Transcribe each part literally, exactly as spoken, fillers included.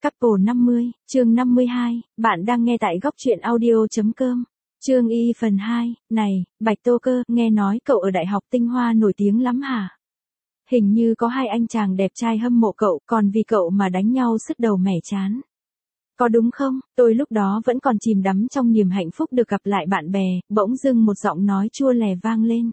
Couple năm mươi, chương năm mươi hai, bạn đang nghe tại góc truyện audio.com. Chương Y phần hai, này, Bạch Tô Cơ, nghe nói cậu ở Đại học Tinh Hoa nổi tiếng lắm hả? Hình như có hai anh chàng đẹp trai hâm mộ cậu, còn vì cậu mà đánh nhau sứt đầu mẻ chán. Có đúng không? Tôi lúc đó vẫn còn chìm đắm trong niềm hạnh phúc được gặp lại bạn bè, bỗng dưng một giọng nói chua lè vang lên.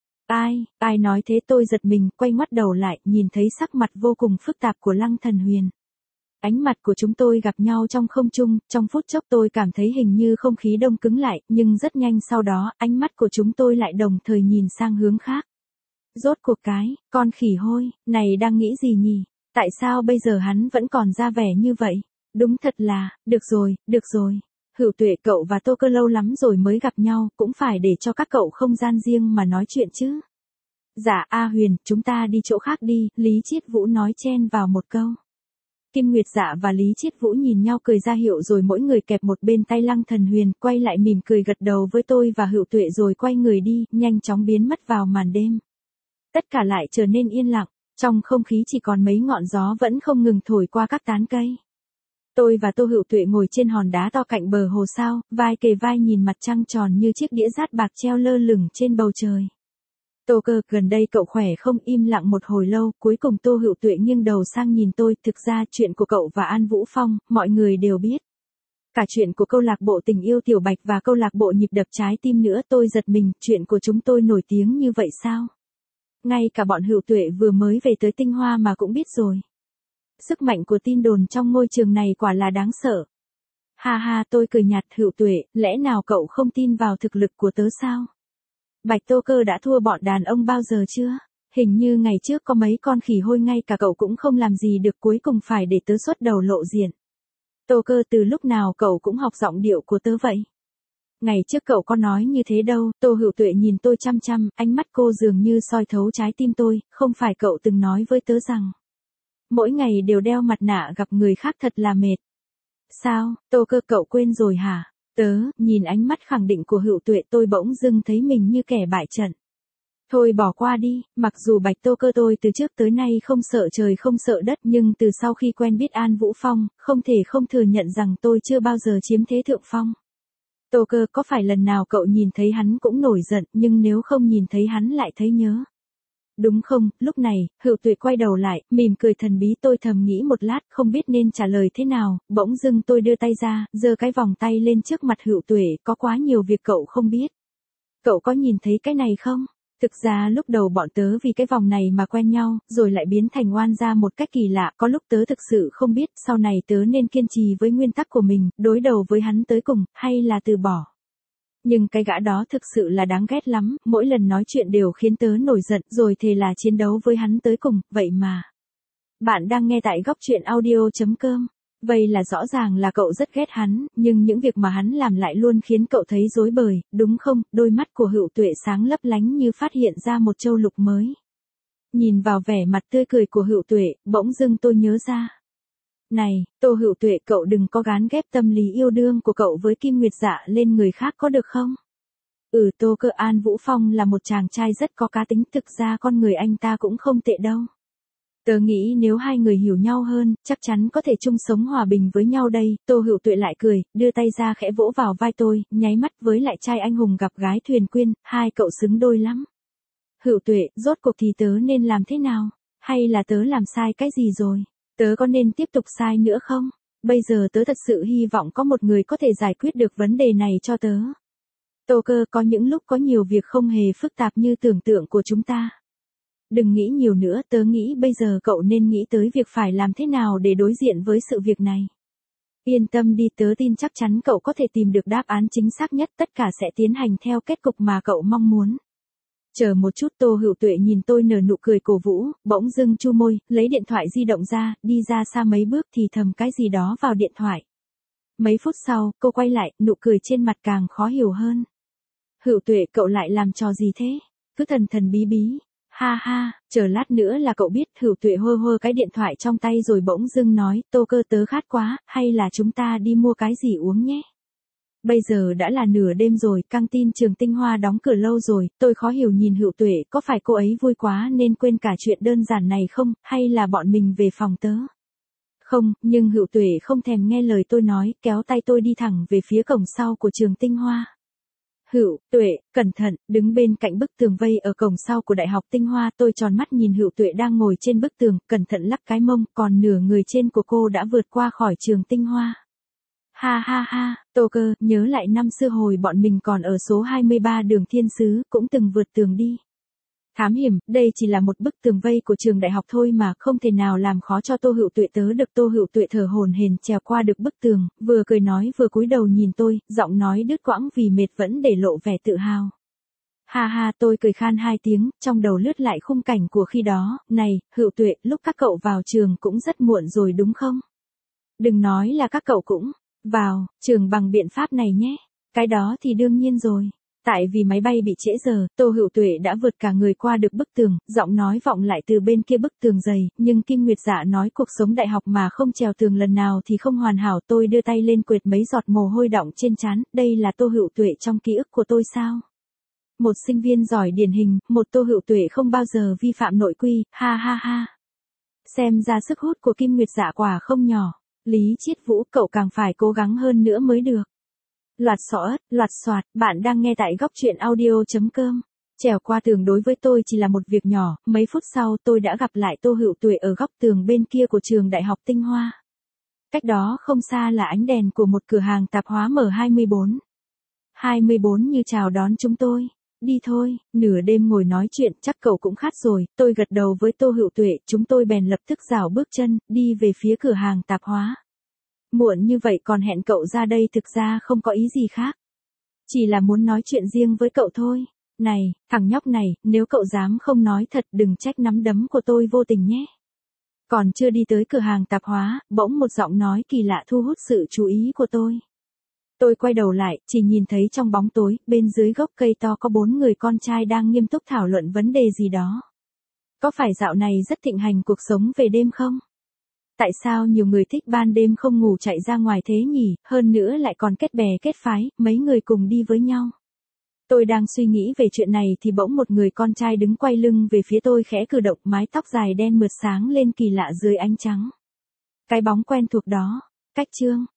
Ai, ai nói thế? Tôi giật mình, quay ngoắt đầu lại, nhìn thấy sắc mặt vô cùng phức tạp của Lăng Thần Huyền. Ánh mặt của chúng tôi gặp nhau trong không trung, trong phút chốc tôi cảm thấy hình như không khí đông cứng lại, nhưng rất nhanh sau đó, ánh mắt của chúng tôi lại đồng thời nhìn sang hướng khác. Rốt cuộc cái, con khỉ hôi, này đang nghĩ gì nhỉ? Tại sao bây giờ hắn vẫn còn ra vẻ như vậy? Đúng thật là, được rồi, được rồi. Hữu Tuệ, cậu và Tô Cơ lâu lắm rồi mới gặp nhau, cũng phải để cho các cậu không gian riêng mà nói chuyện chứ. Dạ, A Huyền, chúng ta đi chỗ khác đi, Lý Chiết Vũ nói chen vào một câu. Kim Nguyệt Dạ và Lý Chiết Vũ nhìn nhau cười ra hiệu rồi mỗi người kẹp một bên tay Lăng Thần Huyền, quay lại mỉm cười gật đầu với tôi và Hữu Tuệ rồi quay người đi, nhanh chóng biến mất vào màn đêm. Tất cả lại trở nên yên lặng, trong không khí chỉ còn mấy ngọn gió vẫn không ngừng thổi qua các tán cây. Tôi và Tô Hữu Tuệ ngồi trên hòn đá to cạnh bờ hồ sao, vai kề vai nhìn mặt trăng tròn như chiếc đĩa dát bạc treo lơ lửng trên bầu trời. Tô Cơ, gần đây cậu khỏe không? Im lặng một hồi lâu, cuối cùng Tô Hữu Tuệ nghiêng đầu sang nhìn tôi, thực ra chuyện của cậu và An Vũ Phong, mọi người đều biết. Cả chuyện của câu lạc bộ Tình Yêu Tiểu Bạch và câu lạc bộ Nhịp Đập Trái Tim nữa. Tôi giật mình, chuyện của chúng tôi nổi tiếng như vậy sao? Ngay cả bọn Hữu Tuệ vừa mới về tới Tinh Hoa mà cũng biết rồi. Sức mạnh của tin đồn trong ngôi trường này quả là đáng sợ. Ha ha, tôi cười nhạt. Hữu Tuệ, lẽ nào cậu không tin vào thực lực của tớ sao? Bạch Tô Cơ đã thua bọn đàn ông bao giờ chưa? Hình như ngày trước có mấy con khỉ hôi ngay cả cậu cũng không làm gì được, cuối cùng phải để tớ xuất đầu lộ diện. Tô Cơ, từ lúc nào cậu cũng học giọng điệu của tớ vậy? Ngày trước cậu có nói như thế đâu. Tô Hữu Tuệ nhìn tôi chăm chăm, ánh mắt cô dường như soi thấu trái tim tôi. Không phải cậu từng nói với tớ rằng mỗi ngày đều đeo mặt nạ gặp người khác thật là mệt. Sao, Tô Cơ, cậu quên rồi hả? Tớ, nhìn ánh mắt khẳng định của Hữu Tuệ, tôi bỗng dưng thấy mình như kẻ bại trận. Thôi bỏ qua đi, mặc dù Bạch Tô Cơ tôi từ trước tới nay không sợ trời không sợ đất, nhưng từ sau khi quen biết An Vũ Phong, không thể không thừa nhận rằng tôi chưa bao giờ chiếm thế thượng phong. Tô Cơ, có phải lần nào cậu nhìn thấy hắn cũng nổi giận, nhưng nếu không nhìn thấy hắn lại thấy nhớ? Đúng không? Lúc này, Hữu Tuệ quay đầu lại, mỉm cười thần bí. Tôi thầm nghĩ một lát, không biết nên trả lời thế nào, bỗng dưng tôi đưa tay ra, giơ cái vòng tay lên trước mặt Hữu Tuệ. Có quá nhiều việc cậu không biết. Cậu có nhìn thấy cái này không? Thực ra lúc đầu bọn tớ vì cái vòng này mà quen nhau, rồi lại biến thành oan gia một cách kỳ lạ. Có lúc tớ thực sự không biết, sau này tớ nên kiên trì với nguyên tắc của mình, đối đầu với hắn tới cùng, hay là từ bỏ. Nhưng cái gã đó thực sự là đáng ghét lắm, mỗi lần nói chuyện đều khiến tớ nổi giận, rồi thề là chiến đấu với hắn tới cùng, vậy mà. Bạn đang nghe tại góc truyện audio.com. Vậy là rõ ràng là cậu rất ghét hắn, nhưng những việc mà hắn làm lại luôn khiến cậu thấy rối bời, đúng không? Đôi mắt của Hữu Tuệ sáng lấp lánh như phát hiện ra một châu lục mới. Nhìn vào vẻ mặt tươi cười của Hữu Tuệ, bỗng dưng tôi nhớ ra. Này, Tô Hữu Tuệ, cậu đừng có gán ghép tâm lý yêu đương của cậu với Kim Nguyệt Dạ lên người khác có được không? Ừ, Tô Cơ, An Vũ Phong là một chàng trai rất có cá tính, thực ra con người anh ta cũng không tệ đâu. Tớ nghĩ nếu hai người hiểu nhau hơn, chắc chắn có thể chung sống hòa bình với nhau đây. Tô Hữu Tuệ lại cười, đưa tay ra khẽ vỗ vào vai tôi, nháy mắt với lại trai anh hùng gặp gái thuyền quyên, hai cậu xứng đôi lắm. Hữu Tuệ, rốt cuộc thì tớ nên làm thế nào? Hay là tớ làm sai cái gì rồi? Tớ có nên tiếp tục sai nữa không? Bây giờ tớ thật sự hy vọng có một người có thể giải quyết được vấn đề này cho tớ. Tô Cơ, có những lúc có nhiều việc không hề phức tạp như tưởng tượng của chúng ta. Đừng nghĩ nhiều nữa, tớ nghĩ bây giờ cậu nên nghĩ tới việc phải làm thế nào để đối diện với sự việc này. Yên tâm đi, tớ tin chắc chắn cậu có thể tìm được đáp án chính xác nhất, tất cả sẽ tiến hành theo kết cục mà cậu mong muốn. Chờ một chút. Tô Hữu Tuệ nhìn tôi nở nụ cười cổ vũ, bỗng dưng chu môi, lấy điện thoại di động ra, đi ra xa mấy bước thì thầm cái gì đó vào điện thoại. Mấy phút sau, cô quay lại, nụ cười trên mặt càng khó hiểu hơn. Hữu Tuệ, cậu lại làm trò gì thế? Cứ thần thần bí bí. Ha ha, chờ lát nữa là cậu biết. Hữu Tuệ hơ hơ cái điện thoại trong tay rồi bỗng dưng nói, Tô Cơ, tớ khát quá, hay là chúng ta đi mua cái gì uống nhé? Bây giờ đã là nửa đêm rồi, căng tin trường Tinh Hoa đóng cửa lâu rồi. Tôi khó hiểu nhìn Hữu Tuệ, có phải cô ấy vui quá nên quên cả chuyện đơn giản này không, hay là bọn mình về phòng tớ? Không, nhưng Hựu Tuệ không thèm nghe lời tôi nói, kéo tay tôi đi thẳng về phía cổng sau của trường Tinh Hoa. Hựu Tuệ, cẩn thận, đứng bên cạnh bức tường vây ở cổng sau của Đại học Tinh Hoa, tôi tròn mắt nhìn Hựu Tuệ đang ngồi trên bức tường, cẩn thận lắc cái mông, còn nửa người trên của cô đã vượt qua khỏi trường Tinh Hoa. Ha ha ha, Tô Cơ, nhớ lại năm xưa hồi bọn mình còn ở số hai mươi ba đường Thiên Sứ, cũng từng vượt tường đi. Thám hiểm, đây chỉ là một bức tường vây của trường đại học thôi mà, không thể nào làm khó cho Tô Hựu Tuệ tớ được. Tô Hựu Tuệ thở hổn hển trèo qua được bức tường, vừa cười nói vừa cúi đầu nhìn tôi, giọng nói đứt quãng vì mệt vẫn để lộ vẻ tự hào. Ha ha, tôi cười khan hai tiếng, trong đầu lướt lại khung cảnh của khi đó. Này, Hựu Tuệ, lúc các cậu vào trường cũng rất muộn rồi đúng không? Đừng nói là các cậu cũng vào trường bằng biện pháp này nhé. Cái đó thì đương nhiên rồi. Tại vì máy bay bị trễ giờ, Tô Hựu Tuệ đã vượt cả người qua được bức tường, giọng nói vọng lại từ bên kia bức tường dày, nhưng Kim Nguyệt Dạ nói cuộc sống đại học mà không trèo tường lần nào thì không hoàn hảo. Tôi đưa tay lên quệt mấy giọt mồ hôi đọng trên trán, đây là Tô Hựu Tuệ trong ký ức của tôi sao? Một sinh viên giỏi điển hình, một Tô Hựu Tuệ không bao giờ vi phạm nội quy, ha ha ha. Xem ra sức hút của Kim Nguyệt Dạ quả không nhỏ. Lý Chiết Vũ, cậu càng phải cố gắng hơn nữa mới được. Loạt xõa, loạt xoạt, bạn đang nghe tại góc truyện audio.com. Trèo qua tường đối với tôi chỉ là một việc nhỏ, mấy phút sau tôi đã gặp lại Tô Hựu Tuệ ở góc tường bên kia của trường Đại học Tinh Hoa. Cách đó không xa là ánh đèn của một cửa hàng tạp hóa M hai mươi bốn. hai mươi bốn như chào đón chúng tôi. Đi thôi, nửa đêm ngồi nói chuyện, chắc cậu cũng khát rồi. Tôi gật đầu với Tô Hựu Tuệ, chúng tôi bèn lập tức rảo bước chân, đi về phía cửa hàng tạp hóa. Muộn như vậy còn hẹn cậu ra đây thực ra không có ý gì khác. Chỉ là muốn nói chuyện riêng với cậu thôi. Này, thằng nhóc này, nếu cậu dám không nói thật đừng trách nắm đấm của tôi vô tình nhé. Còn chưa đi tới cửa hàng tạp hóa, bỗng một giọng nói kỳ lạ thu hút sự chú ý của tôi. Tôi quay đầu lại, chỉ nhìn thấy trong bóng tối, bên dưới gốc cây to có bốn người con trai đang nghiêm túc thảo luận vấn đề gì đó. Có phải dạo này rất thịnh hành cuộc sống về đêm không? Tại sao nhiều người thích ban đêm không ngủ chạy ra ngoài thế nhỉ, hơn nữa lại còn kết bè kết phái, mấy người cùng đi với nhau. Tôi đang suy nghĩ về chuyện này thì bỗng một người con trai đứng quay lưng về phía tôi khẽ cử động, mái tóc dài đen mượt sáng lên kỳ lạ dưới ánh trắng. Cái bóng quen thuộc đó, cách chương.